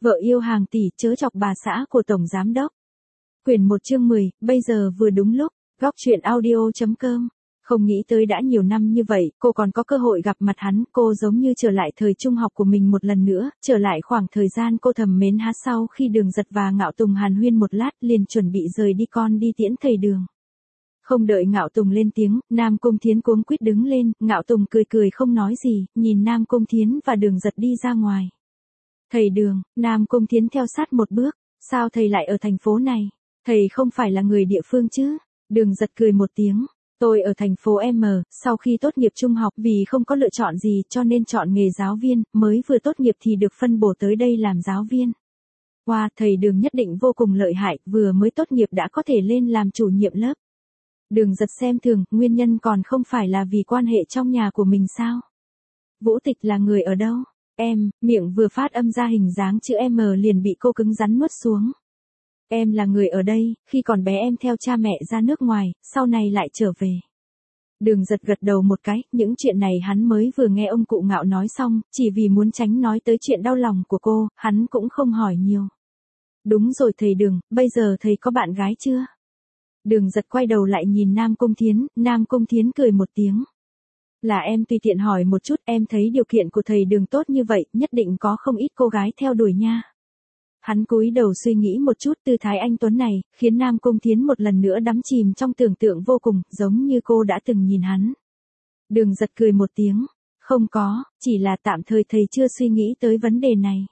Vợ yêu hàng tỷ chớ chọc bà xã của Tổng Giám Đốc. Quyển 1 chương 10, bây giờ vừa đúng lúc, góc truyện audio.com. Không nghĩ tới đã nhiều năm như vậy, cô còn có cơ hội gặp mặt hắn, cô giống như trở lại thời trung học của mình một lần nữa, trở lại khoảng thời gian cô thầm mến hắn sau khi Đường Giật và Ngạo Tùng hàn huyên một lát liền chuẩn bị rời đi con đi tiễn thầy Đường. Không đợi Ngạo Tùng lên tiếng, Nam Cung Thiến cuống quýt đứng lên, Ngạo Tùng cười cười không nói gì, nhìn Nam Cung Thiến và Đường Giật đi ra ngoài. Thầy Đường, Nam Cung Thiến theo sát một bước, sao thầy lại ở thành phố này? Thầy không phải là người địa phương chứ? Đường Giật cười một tiếng, tôi ở thành phố M, sau khi tốt nghiệp trung học vì không có lựa chọn gì cho nên chọn nghề giáo viên, mới vừa tốt nghiệp thì được phân bổ tới đây làm giáo viên. Wow, thầy Đường nhất định vô cùng lợi hại, vừa mới tốt nghiệp đã có thể lên làm chủ nhiệm lớp. Đường Giật xem thường, nguyên nhân còn không phải là vì quan hệ trong nhà của mình sao? Vũ Tịch là người ở đâu? Em, miệng vừa phát âm ra hình dáng chữ M liền bị cô cứng rắn nuốt xuống. Em là người ở đây, khi còn bé em theo cha mẹ ra nước ngoài, sau này lại trở về. Đường Giật gật đầu một cái, những chuyện này hắn mới vừa nghe ông cụ Ngạo nói xong, chỉ vì muốn tránh nói tới chuyện đau lòng của cô, hắn cũng không hỏi nhiều. Đúng rồi thầy Đường, bây giờ thầy có bạn gái chưa? Đường Giật quay đầu lại nhìn Nam Cung Thiến cười một tiếng. Là em tùy tiện hỏi một chút, em thấy điều kiện của thầy Đường tốt như vậy, nhất định có không ít cô gái theo đuổi nha. Hắn cúi đầu suy nghĩ một chút, tư thái anh tuấn này, khiến Nam Cung Thiến một lần nữa đắm chìm trong tưởng tượng vô cùng, giống như cô đã từng nhìn hắn. Đường Giật cười một tiếng, không có, chỉ là tạm thời thầy chưa suy nghĩ tới vấn đề này.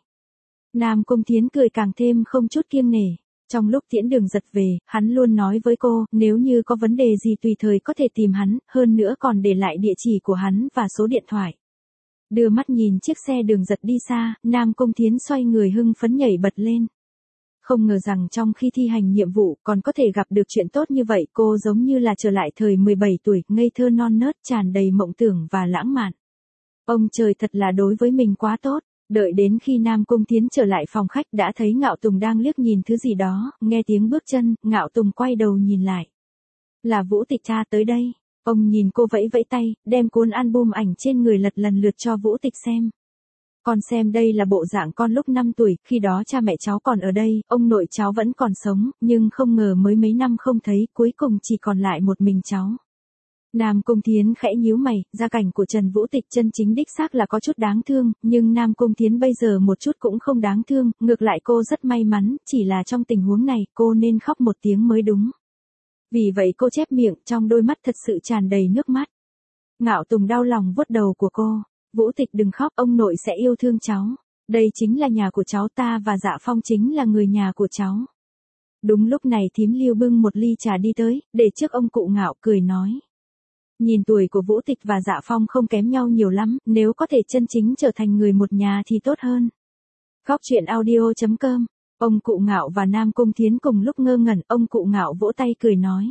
Nam Cung Thiến cười càng thêm không chút kiêng nể. Trong lúc tiễn Đường Giật về, hắn luôn nói với cô, nếu như có vấn đề gì tùy thời có thể tìm hắn, hơn nữa còn để lại địa chỉ của hắn và số điện thoại. Đưa mắt nhìn chiếc xe Đường Giật đi xa, Nam Cung Thiến xoay người hưng phấn nhảy bật lên. Không ngờ rằng trong khi thi hành nhiệm vụ còn có thể gặp được chuyện tốt như vậy, cô giống như là trở lại thời 17 tuổi, ngây thơ non nớt, tràn đầy mộng tưởng và lãng mạn. Ông trời thật là đối với mình quá tốt. Đợi đến khi Nam Cung Thiến trở lại phòng khách đã thấy Ngạo Tùng đang liếc nhìn thứ gì đó, nghe tiếng bước chân, Ngạo Tùng quay đầu nhìn lại. Là Vũ Tịch cha tới đây. Ông nhìn cô vẫy vẫy tay, đem cuốn album ảnh trên người lần lượt cho Vũ Tịch xem. Con xem đây là bộ dạng con lúc 5 tuổi, khi đó cha mẹ cháu còn ở đây, ông nội cháu vẫn còn sống, nhưng không ngờ mới mấy năm không thấy, cuối cùng chỉ còn lại một mình cháu. Nam Cung Thiến khẽ nhíu mày, gia cảnh của Trần Vũ Tịch chân chính đích xác là có chút đáng thương, nhưng Nam Cung Thiến bây giờ một chút cũng không đáng thương, ngược lại cô rất may mắn, chỉ là trong tình huống này cô nên khóc một tiếng mới đúng. Vì vậy cô chép miệng, trong đôi mắt thật sự tràn đầy nước mắt. Ngạo Tùng đau lòng vuốt đầu của cô, Vũ Tịch đừng khóc, ông nội sẽ yêu thương cháu. Đây chính là nhà của cháu ta và Dạ Phong chính là người nhà của cháu. Đúng lúc này thím Lưu bưng một ly trà đi tới, để trước ông cụ Ngạo cười nói. Nhìn tuổi của Vũ Tịch và Dạ Phong không kém nhau nhiều lắm, nếu có thể chân chính trở thành người một nhà thì tốt hơn. Góc truyện audio.com. Ông cụ Ngạo và Nam Cung Thiến cùng lúc ngơ ngẩn, ông cụ Ngạo vỗ tay cười nói.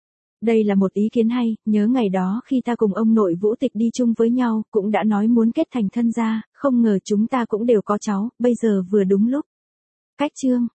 Đây là một ý kiến hay, nhớ ngày đó khi ta cùng ông nội Vũ Tịch đi chung với nhau, cũng đã nói muốn kết thành thân gia, không ngờ chúng ta cũng đều có cháu, bây giờ vừa đúng lúc. Cách chương.